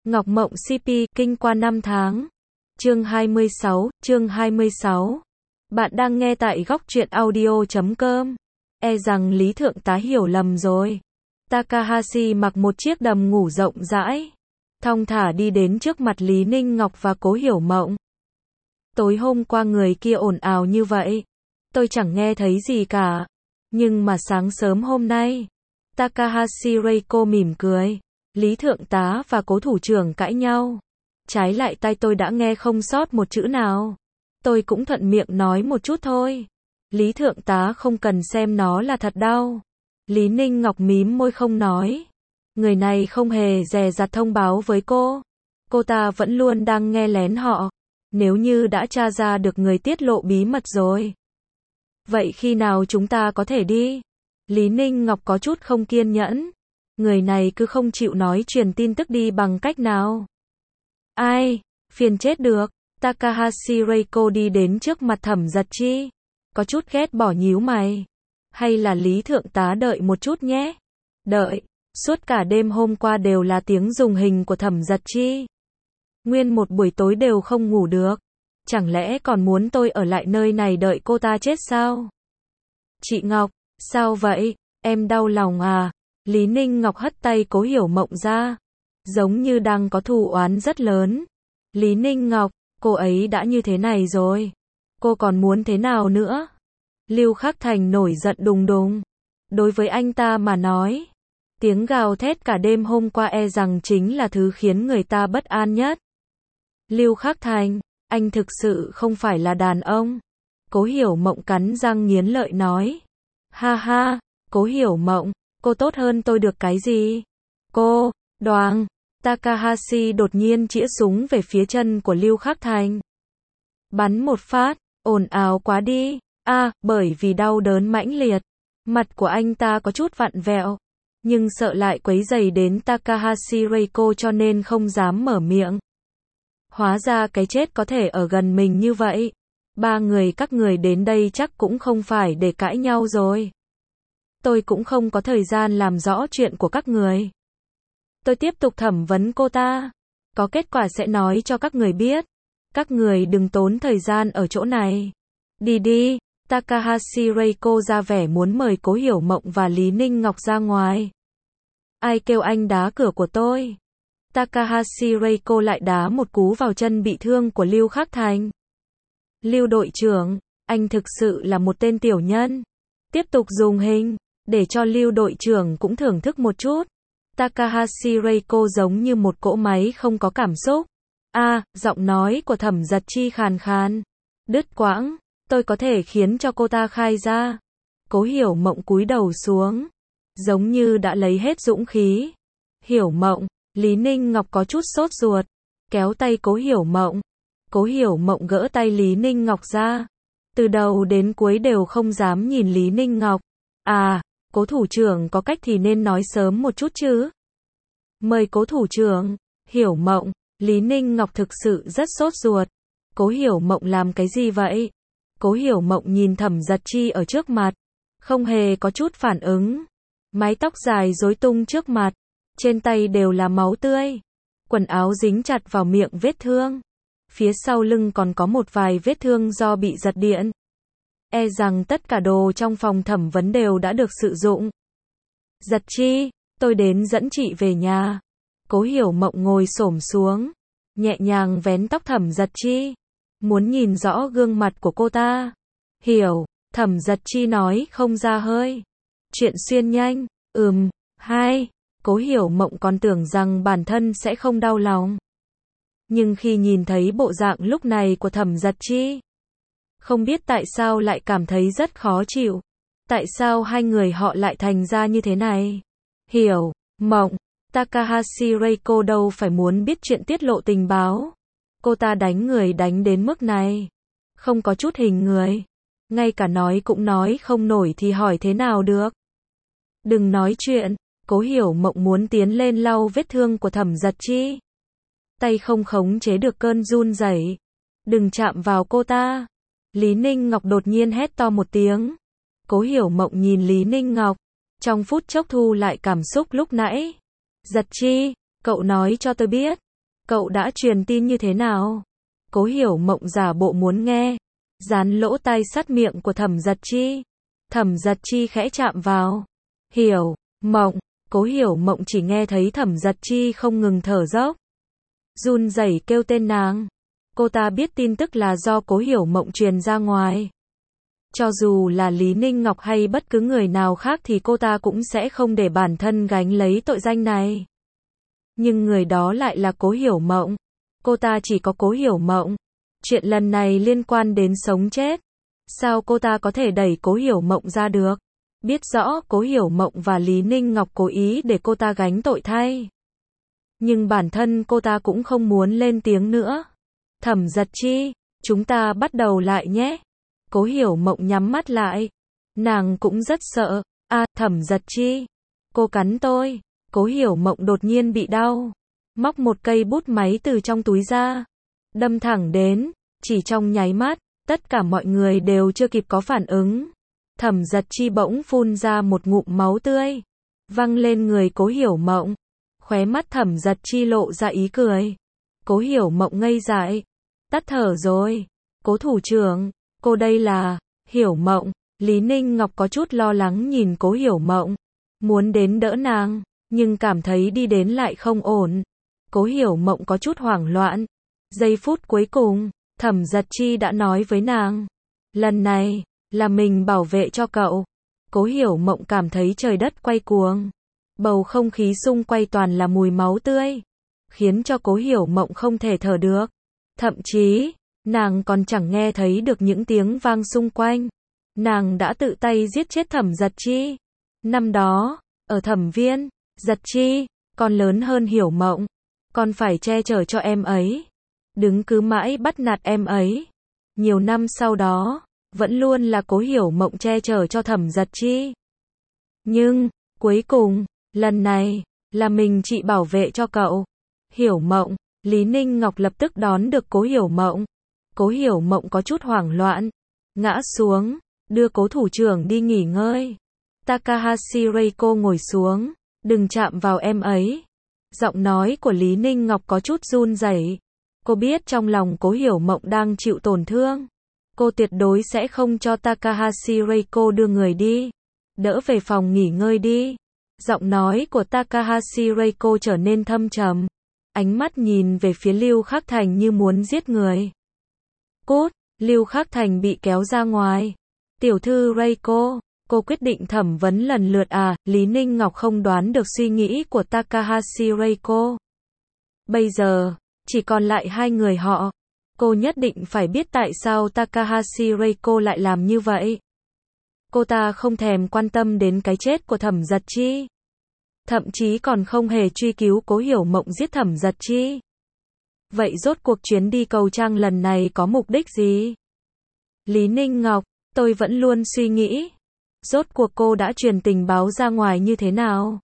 Ngọc Mộng CP, kinh qua năm tháng. Chương 26. Bạn đang nghe tại góc truyện audio.com. E rằng Lý Thượng tá hiểu lầm rồi. Takahashi mặc một chiếc đầm ngủ rộng rãi, thong thả đi đến trước mặt Lý Ninh Ngọc và Cố Hiểu Mộng. Tối hôm qua người kia ồn ào như vậy, tôi chẳng nghe thấy gì cả. Nhưng mà sáng sớm hôm nay, Takahashi Reiko mỉm cười. Lý Thượng tá và Cố thủ trưởng cãi nhau. Trái lại tai tôi đã nghe không sót một chữ nào. Tôi cũng thuận miệng nói một chút thôi. Lý Thượng tá không cần xem nó là thật đâu. Lý Ninh Ngọc mím môi không nói. Người này không hề dè dặt thông báo với cô. Cô ta vẫn luôn đang nghe lén họ. Nếu như đã tra ra được người tiết lộ bí mật rồi. Vậy khi nào chúng ta có thể đi? Lý Ninh Ngọc có chút không kiên nhẫn. Người này cứ không chịu nói truyền tin tức đi bằng cách nào. Ai, phiền chết được. Takahashi Reiko đi đến trước mặt Thẩm Giật Chi. Có chút ghét bỏ nhíu mày. Hay là Lý Thượng tá đợi một chút nhé. Đợi. Suốt cả đêm hôm qua đều là tiếng dùng hình của Thẩm Giật Chi. Nguyên một buổi tối đều không ngủ được. Chẳng lẽ còn muốn tôi ở lại nơi này đợi cô ta chết sao? Chị Ngọc, sao vậy? Em đau lòng à? Lý Ninh Ngọc hất tay Cố Hiểu Mộng ra. Giống như đang có thù oán rất lớn. Lý Ninh Ngọc, cô ấy đã như thế này rồi. Cô còn muốn thế nào nữa? Lưu Khắc Thành nổi giận đùng đùng. Đối với anh ta mà nói, tiếng gào thét cả đêm hôm qua e rằng chính là thứ khiến người ta bất an nhất. Lưu Khắc Thành, anh thực sự không phải là đàn ông. Cố Hiểu Mộng cắn răng nghiến lợi nói. Ha ha, Cố Hiểu Mộng, cô tốt hơn tôi được cái gì? Cô, đoàng. Takahashi đột nhiên chĩa súng về phía chân của Lưu Khắc Thành. Bắn một phát, ồn ào quá đi. Bởi vì đau đớn mãnh liệt. Mặt của anh ta có chút vặn vẹo. Nhưng sợ lại quấy rầy đến Takahashi Reiko cho nên không dám mở miệng. Hóa ra cái chết có thể ở gần mình như vậy. Ba người các người đến đây chắc cũng không phải để cãi nhau rồi. Tôi cũng không có thời gian làm rõ chuyện của các người. Tôi tiếp tục thẩm vấn cô ta. Có kết quả sẽ nói cho các người biết. Các người đừng tốn thời gian ở chỗ này. Đi đi. Takahashi Reiko ra vẻ muốn mời Cố Hiểu Mộng và Lý Ninh Ngọc ra ngoài. Ai kêu anh đá cửa của tôi? Takahashi Reiko lại đá một cú vào chân bị thương của Lưu Khắc Thành. Lưu đội trưởng, anh thực sự là một tên tiểu nhân. Tiếp tục dùng hình, để cho Lưu đội trưởng cũng thưởng thức một chút. Takahashi Reiko giống như một cỗ máy không có cảm xúc. Giọng nói của Thẩm Giật Chi khàn khàn. Đứt quãng, tôi có thể khiến cho cô ta khai ra. Cố Hiểu Mộng cúi đầu xuống. Giống như đã lấy hết dũng khí. Hiểu Mộng, Lý Ninh Ngọc có chút sốt ruột. Kéo tay Cố Hiểu Mộng. Cố Hiểu Mộng gỡ tay Lý Ninh Ngọc ra. Từ đầu đến cuối đều không dám nhìn Lý Ninh Ngọc. Cố thủ trưởng có cách thì nên nói sớm một chút chứ. Mời Cố thủ trưởng. Hiểu Mộng, Lý Ninh Ngọc thực sự rất sốt ruột. Cố Hiểu Mộng làm cái gì vậy? Cố Hiểu Mộng nhìn Thẩm Giật Chi ở trước mặt. Không hề có chút phản ứng. Mái tóc dài rối tung trước mặt. Trên tay đều là máu tươi. Quần áo dính chặt vào miệng vết thương. Phía sau lưng còn có một vài vết thương do bị giật điện. E rằng tất cả đồ trong phòng thẩm vấn đều đã được sử dụng. Giật Chi, tôi đến dẫn chị về nhà. Cố Hiểu Mộng ngồi xổm xuống. Nhẹ nhàng vén tóc Thẩm Giật Chi. Muốn nhìn rõ gương mặt của cô ta. Hiểu, Thẩm Giật Chi nói không ra hơi. Chuyện xuyên nhanh. Cố Hiểu Mộng còn tưởng rằng bản thân sẽ không đau lòng. Nhưng khi nhìn thấy bộ dạng lúc này của Thẩm Giật Chi, không biết tại sao lại cảm thấy rất khó chịu. Tại sao hai người họ lại thành ra như thế này? Hiểu Mộng, Takahashi Reiko đâu phải muốn biết chuyện tiết lộ tình báo. Cô ta đánh người đánh đến mức này. Không có chút hình người. Ngay cả nói cũng nói không nổi thì hỏi thế nào được. Đừng nói chuyện. Cố Hiểu Mộng muốn tiến lên lau vết thương của Thẩm Giật Chi. Tay không khống chế được cơn run rẩy. Đừng chạm vào cô ta. Lý Ninh Ngọc đột nhiên hét to một tiếng. Cố Hiểu Mộng nhìn Lý Ninh Ngọc. Trong phút chốc thu lại cảm xúc lúc nãy. Giật Chi, cậu nói cho tôi biết. Cậu đã truyền tin như thế nào? Cố Hiểu Mộng giả bộ muốn nghe, dán lỗ tai sát miệng của Thẩm Giật Chi. Thẩm Giật Chi khẽ chạm vào. Hiểu Mộng, Cố Hiểu Mộng chỉ nghe thấy Thẩm Giật Chi không ngừng thở dốc, run rẩy kêu tên nàng. Cô ta biết tin tức là do Cố Hiểu Mộng truyền ra ngoài. Cho dù là Lý Ninh Ngọc hay bất cứ người nào khác thì cô ta cũng sẽ không để bản thân gánh lấy tội danh này. Nhưng người đó lại là Cố Hiểu Mộng. Cô ta chỉ có Cố Hiểu Mộng. Chuyện lần này liên quan đến sống chết. Sao cô ta có thể đẩy Cố Hiểu Mộng ra được? Biết rõ Cố Hiểu Mộng và Lý Ninh Ngọc cố ý để cô ta gánh tội thay. Nhưng bản thân cô ta cũng không muốn lên tiếng nữa. Thẩm Giật Chi, chúng ta bắt đầu lại nhé. Cố Hiểu Mộng nhắm mắt lại. Nàng cũng rất sợ. Thẩm Giật Chi, cô cắn tôi. Cố Hiểu Mộng đột nhiên bị đau. Móc một cây bút máy từ trong túi ra. Đâm thẳng đến. Chỉ trong nháy mắt, tất cả mọi người đều chưa kịp có phản ứng. Thẩm Giật Chi bỗng phun ra một ngụm máu tươi. Văng lên người Cố Hiểu Mộng. Khóe mắt Thẩm Giật Chi lộ ra ý cười. Cố Hiểu Mộng ngây dại. Tắt thở rồi. Cố thủ trưởng, cô đây là... Hiểu Mộng. Lý Ninh Ngọc có chút lo lắng nhìn Cố Hiểu Mộng. Muốn đến đỡ nàng, nhưng cảm thấy đi đến lại không ổn. Cố Hiểu Mộng có chút hoảng loạn. Giây phút cuối cùng, Thẩm Giật Chi đã nói với nàng. Lần này, là mình bảo vệ cho cậu. Cố Hiểu Mộng cảm thấy trời đất quay cuồng. Bầu không khí xung quanh toàn là mùi máu tươi. Khiến cho Cố Hiểu Mộng không thể thở được. Thậm chí, nàng còn chẳng nghe thấy được những tiếng vang xung quanh. Nàng đã tự tay giết chết Thẩm Giật Chi. Năm đó, ở Thẩm Viên, Giật Chi, con lớn hơn Hiểu Mộng. Con phải che chở cho em ấy. Đừng cứ mãi bắt nạt em ấy. Nhiều năm sau đó, vẫn luôn là Cố Hiểu Mộng che chở cho Thẩm Giật Chi. Nhưng, cuối cùng, lần này, là mình chị bảo vệ cho cậu. Hiểu Mộng, Lý Ninh Ngọc lập tức đón được Cố Hiểu Mộng. Cố Hiểu Mộng có chút hoảng loạn. Ngã xuống, đưa Cố thủ trưởng đi nghỉ ngơi. Takahashi Reiko ngồi xuống. Đừng chạm vào em ấy. Giọng nói của Lý Ninh Ngọc có chút run rẩy. Cô biết trong lòng Cố Hiểu Mộng đang chịu tổn thương. Cô tuyệt đối sẽ không cho Takahashi Reiko đưa người đi. Đỡ về phòng nghỉ ngơi đi. Giọng nói của Takahashi Reiko trở nên thâm trầm. Ánh mắt nhìn về phía Lưu Khắc Thành như muốn giết người. Cút, Lưu Khắc Thành bị kéo ra ngoài. Tiểu thư Reiko, cô quyết định thẩm vấn lần lượt Lý Ninh Ngọc không đoán được suy nghĩ của Takahashi Reiko. Bây giờ, chỉ còn lại hai người họ. Cô nhất định phải biết tại sao Takahashi Reiko lại làm như vậy. Cô ta không thèm quan tâm đến cái chết của Thẩm Giật Chi. Thậm chí còn không hề truy cứu Cố Hiểu Mộng giết Thẩm Giật Chi. Vậy rốt cuộc chuyến đi cầu trang lần này có mục đích gì? Lý Ninh Ngọc, tôi vẫn luôn suy nghĩ. Rốt cuộc cô đã truyền tình báo ra ngoài như thế nào?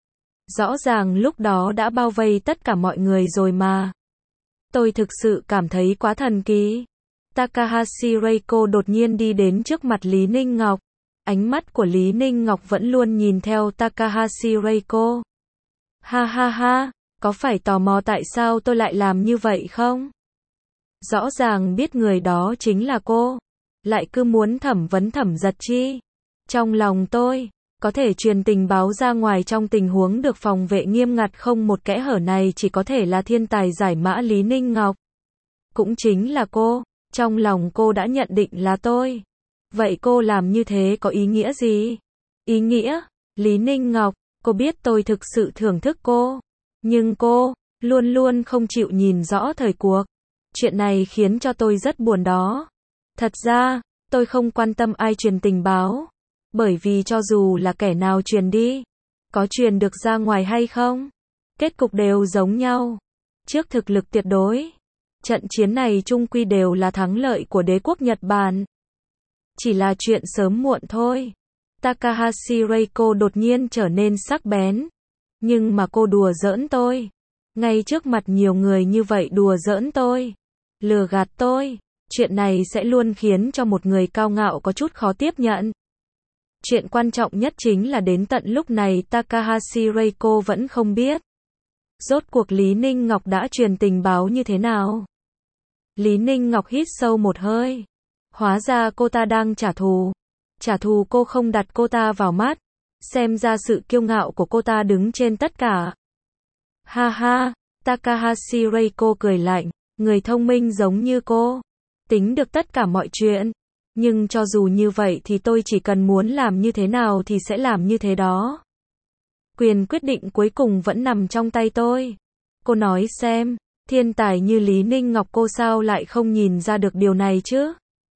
Rõ ràng lúc đó đã bao vây tất cả mọi người rồi mà. Tôi thực sự cảm thấy quá thần kỳ. Takahashi Reiko đột nhiên đi đến trước mặt Lý Ninh Ngọc. Ánh mắt của Lý Ninh Ngọc vẫn luôn nhìn theo Takahashi Reiko. Ha ha ha, có phải tò mò tại sao tôi lại làm như vậy không? Rõ ràng biết người đó chính là cô. Lại cứ muốn thẩm vấn Thẩm Giật Chi. Trong lòng tôi, có thể truyền tình báo ra ngoài trong tình huống được phòng vệ nghiêm ngặt không một kẽ hở này chỉ có thể là thiên tài giải mã Lý Ninh Ngọc. Cũng chính là cô, trong lòng cô đã nhận định là tôi. Vậy cô làm như thế có ý nghĩa gì? Ý nghĩa? Lý Ninh Ngọc, cô biết tôi thực sự thưởng thức cô. Nhưng cô, luôn luôn không chịu nhìn rõ thời cuộc. Chuyện này khiến cho tôi rất buồn đó. Thật ra, tôi không quan tâm ai truyền tình báo. Bởi vì cho dù là kẻ nào truyền đi, có truyền được ra ngoài hay không, kết cục đều giống nhau. Trước thực lực tuyệt đối, trận chiến này chung quy đều là thắng lợi của đế quốc Nhật Bản. Chỉ là chuyện sớm muộn thôi. Takahashi Reiko đột nhiên trở nên sắc bén. Nhưng mà cô đùa giỡn tôi. Ngay trước mặt nhiều người như vậy đùa giỡn tôi. Lừa gạt tôi. Chuyện này sẽ luôn khiến cho một người cao ngạo có chút khó tiếp nhận. Chuyện quan trọng nhất chính là đến tận lúc này Takahashi Reiko vẫn không biết. Rốt cuộc Lý Ninh Ngọc đã truyền tình báo như thế nào? Lý Ninh Ngọc hít sâu một hơi. Hóa ra cô ta đang trả thù. Trả thù cô không đặt cô ta vào mắt. Xem ra sự kiêu ngạo của cô ta đứng trên tất cả. Ha ha, Takahashi Reiko cười lạnh. Người thông minh giống như cô. Tính được tất cả mọi chuyện. Nhưng cho dù như vậy thì tôi chỉ cần muốn làm như thế nào thì sẽ làm như thế đó. Quyền quyết định cuối cùng vẫn nằm trong tay tôi. Cô nói xem, thiên tài như Lý Ninh Ngọc cô sao lại không nhìn ra được điều này chứ?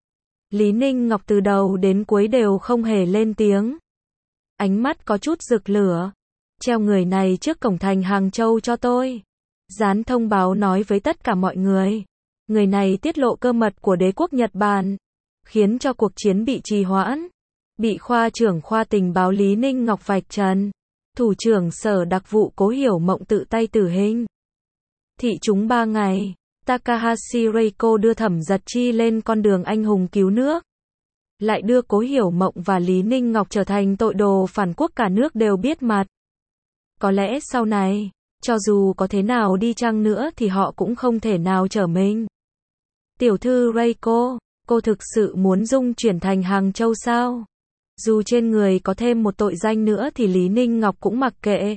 Lý Ninh Ngọc từ đầu đến cuối đều không hề lên tiếng. Ánh mắt có chút rực lửa. Treo người này trước cổng thành Hàng Châu cho tôi. Dán thông báo nói với tất cả mọi người. Người này tiết lộ cơ mật của đế quốc Nhật Bản. Khiến cho cuộc chiến bị trì hoãn. Bị khoa trưởng khoa tình báo Lý Ninh Ngọc vạch trần. Thủ trưởng sở đặc vụ Cố Hiểu Mộng tự tay tử hình. Thị chúng 3 ngày. Takahashi Reiko đưa Thẩm Giật Chi lên con đường anh hùng cứu nước. Lại đưa Cố Hiểu Mộng và Lý Ninh Ngọc trở thành tội đồ phản quốc cả nước đều biết mặt. Có lẽ sau này, cho dù có thế nào đi chăng nữa thì họ cũng không thể nào trở mình. Tiểu thư Reiko, cô thực sự muốn dung chuyển thành Hàng Châu sao? Dù trên người có thêm một tội danh nữa thì Lý Ninh Ngọc cũng mặc kệ.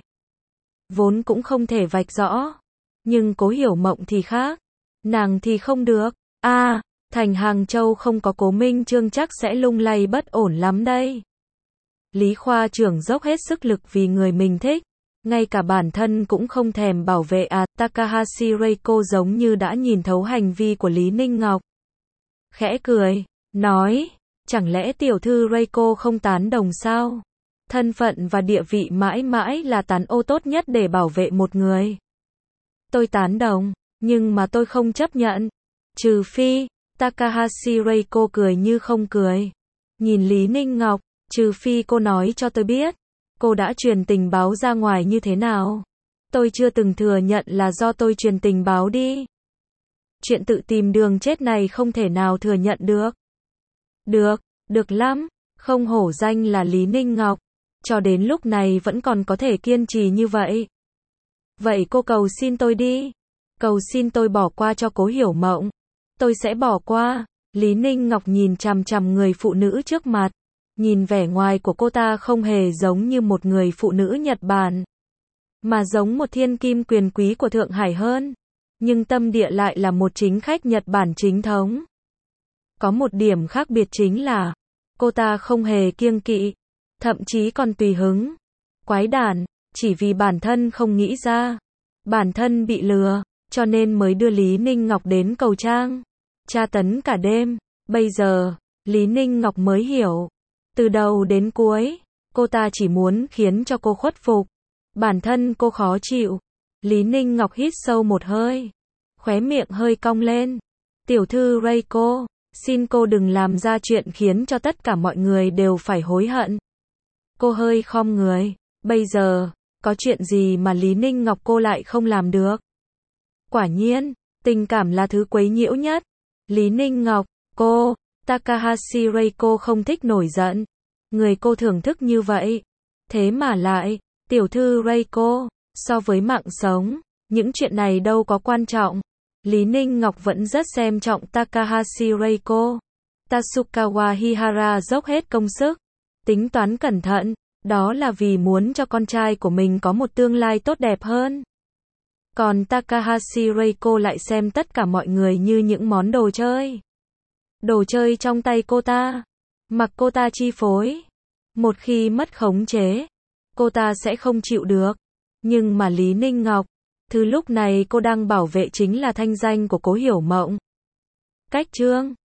Vốn cũng không thể vạch rõ. Nhưng Cố Hiểu Mộng thì khác. Nàng thì không được. Thành Hàng Châu không có Cố Minh Chương chắc sẽ lung lay bất ổn lắm đây. Lý khoa trưởng dốc hết sức lực vì người mình thích. Ngay cả bản thân cũng không thèm bảo vệ Takahashi Reiko giống như đã nhìn thấu hành vi của Lý Ninh Ngọc. Khẽ cười, nói, chẳng lẽ tiểu thư Reiko không tán đồng sao? Thân phận và địa vị mãi mãi là tán ô tốt nhất để bảo vệ một người. Tôi tán đồng, nhưng mà tôi không chấp nhận. Trừ phi, Takahashi Reiko cười như không cười. Nhìn Lý Ninh Ngọc, trừ phi cô nói cho tôi biết. Cô đã truyền tình báo ra ngoài như thế nào? Tôi chưa từng thừa nhận là do tôi truyền tình báo đi. Chuyện tự tìm đường chết này không thể nào thừa nhận được. Được lắm. Không hổ danh là Lý Ninh Ngọc. Cho đến lúc này vẫn còn có thể kiên trì như vậy. Vậy cô cầu xin tôi đi. Cầu xin tôi bỏ qua cho Cố Hiểu Mộng. Tôi sẽ bỏ qua. Lý Ninh Ngọc nhìn chằm chằm người phụ nữ trước mặt. Nhìn vẻ ngoài của cô ta không hề giống như một người phụ nữ Nhật Bản. Mà giống một thiên kim quyền quý của Thượng Hải hơn. Nhưng tâm địa lại là một chính khách Nhật Bản chính thống. Có một điểm khác biệt chính là, cô ta không hề kiêng kỵ. Thậm chí còn tùy hứng. Quái đản, chỉ vì bản thân không nghĩ ra. Bản thân bị lừa, cho nên mới đưa Lý Ninh Ngọc đến cầu trang. Tra tấn cả đêm. Bây giờ, Lý Ninh Ngọc mới hiểu. Từ đầu đến cuối, cô ta chỉ muốn khiến cho cô khuất phục. Bản thân cô khó chịu. Lý Ninh Ngọc hít sâu một hơi. Khóe miệng hơi cong lên. Tiểu thư Reiko, xin cô đừng làm ra chuyện khiến cho tất cả mọi người đều phải hối hận. Cô hơi khom người. Bây giờ, có chuyện gì mà Lý Ninh Ngọc cô lại không làm được? Quả nhiên, tình cảm là thứ quấy nhiễu nhất. Lý Ninh Ngọc, cô, Takahashi Reiko không thích nổi giận. Người cô thưởng thức như vậy. Thế mà lại, tiểu thư Reiko, so với mạng sống, những chuyện này đâu có quan trọng. Lý Ninh Ngọc vẫn rất xem trọng Takahashi Reiko. Tasukawa Hihara dốc hết công sức, tính toán cẩn thận, đó là vì muốn cho con trai của mình có một tương lai tốt đẹp hơn. Còn Takahashi Reiko lại xem tất cả mọi người như những món đồ chơi. Đồ chơi trong tay cô ta, mặc cô ta chi phối. Một khi mất khống chế, cô ta sẽ không chịu được. Nhưng mà Lý Ninh Ngọc, thứ lúc này cô đang bảo vệ chính là thanh danh của Cố Hiểu Mộng. Cách chương